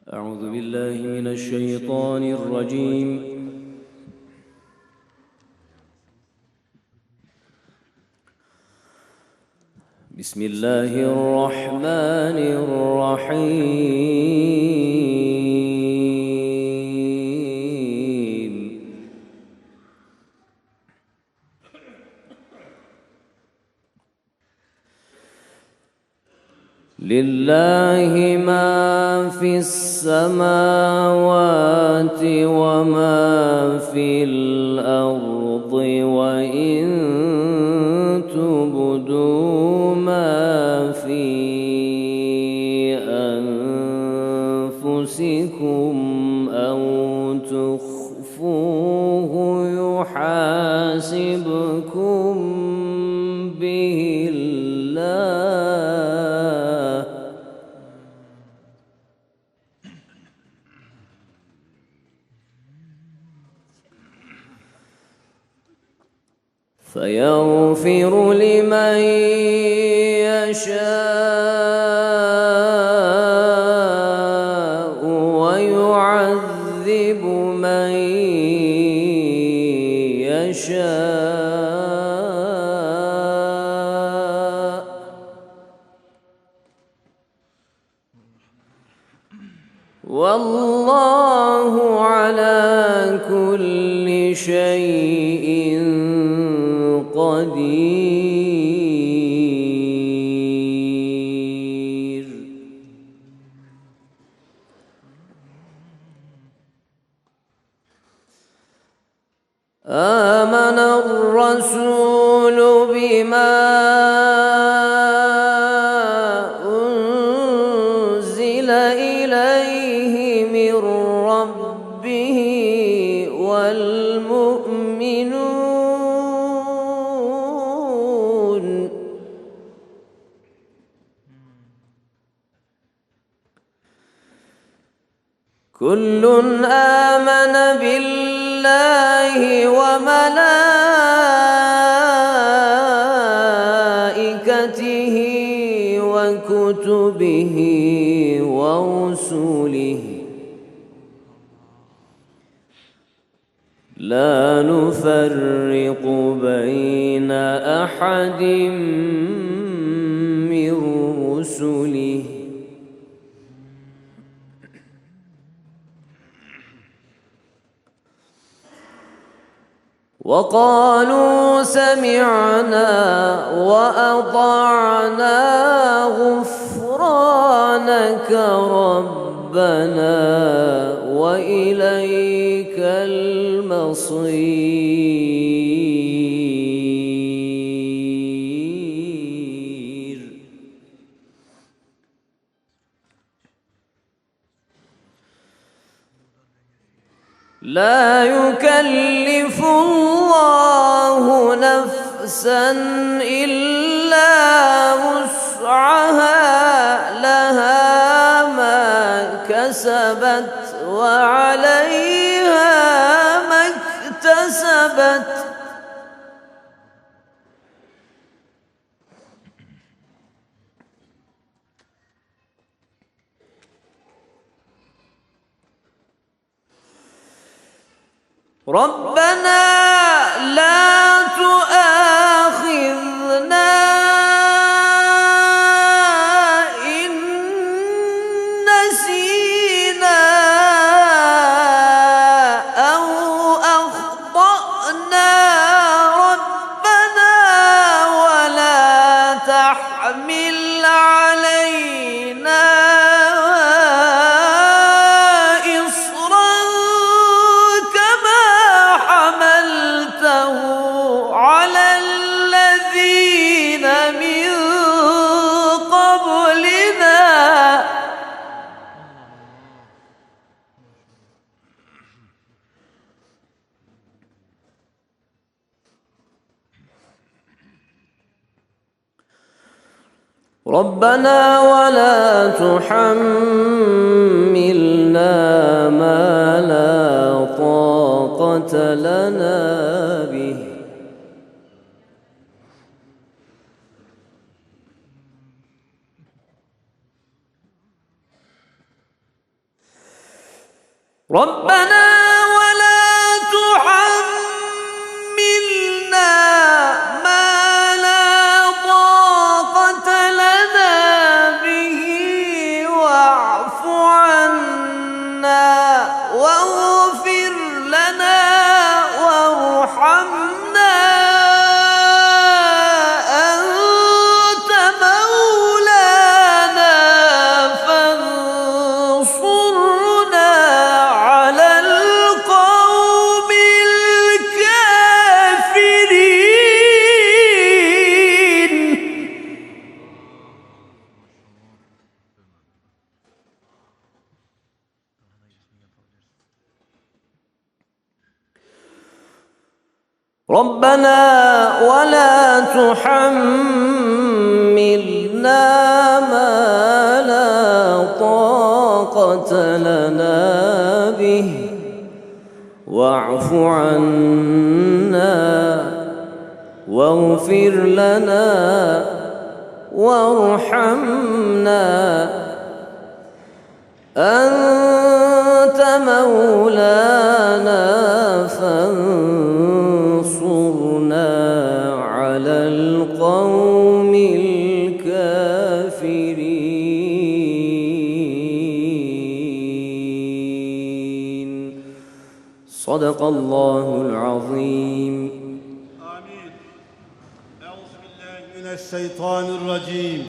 أعوذ بالله من الشيطان الرجيم. بسم الله الرحمن الرحيم. لله ما في السماوات وما في الأرض، وإن تبدوا ما في أنفسكم أو تخفوه يحاسبكم به الله، فيغفر لمن يشاء ويعذب من يشاء، والله على كل شيء قدير. آمن الرسول بما أنزل إليه من ربه والمؤمنون كل آمن بالله وملائكته وكتبه ورسله لا نفرق بين أحد من رسله، وقالوا سمعنا وأطعنا غفرانك ربنا وإليك المصير. لا يكلف الله نفسا إلا وسعها، لها ما كسبت وعليها ما اكتسبت، ربنا لا تؤاخذنا إن نسينا أو أخطأنا، ربنا ولا تحمل علينا على الذين من قبلنا، ربنا ولا تحملنا ما لا طاقة لنا به، ربنا ولا تحملنا ما لا طاقة لنا به واعف عنا واغفر لنا وارحمنا أنت مولانا فانصرنا على القوم الكافرين. ربنا ولا تحملنا ما لا طاقة لنا به واعف عنا واغفر لنا وارحمنا أنت مولانا فانصرنا على القوم الكافرين. صدق الله العظيم. آمين. أعوذ بالله من الشيطان الرجيم.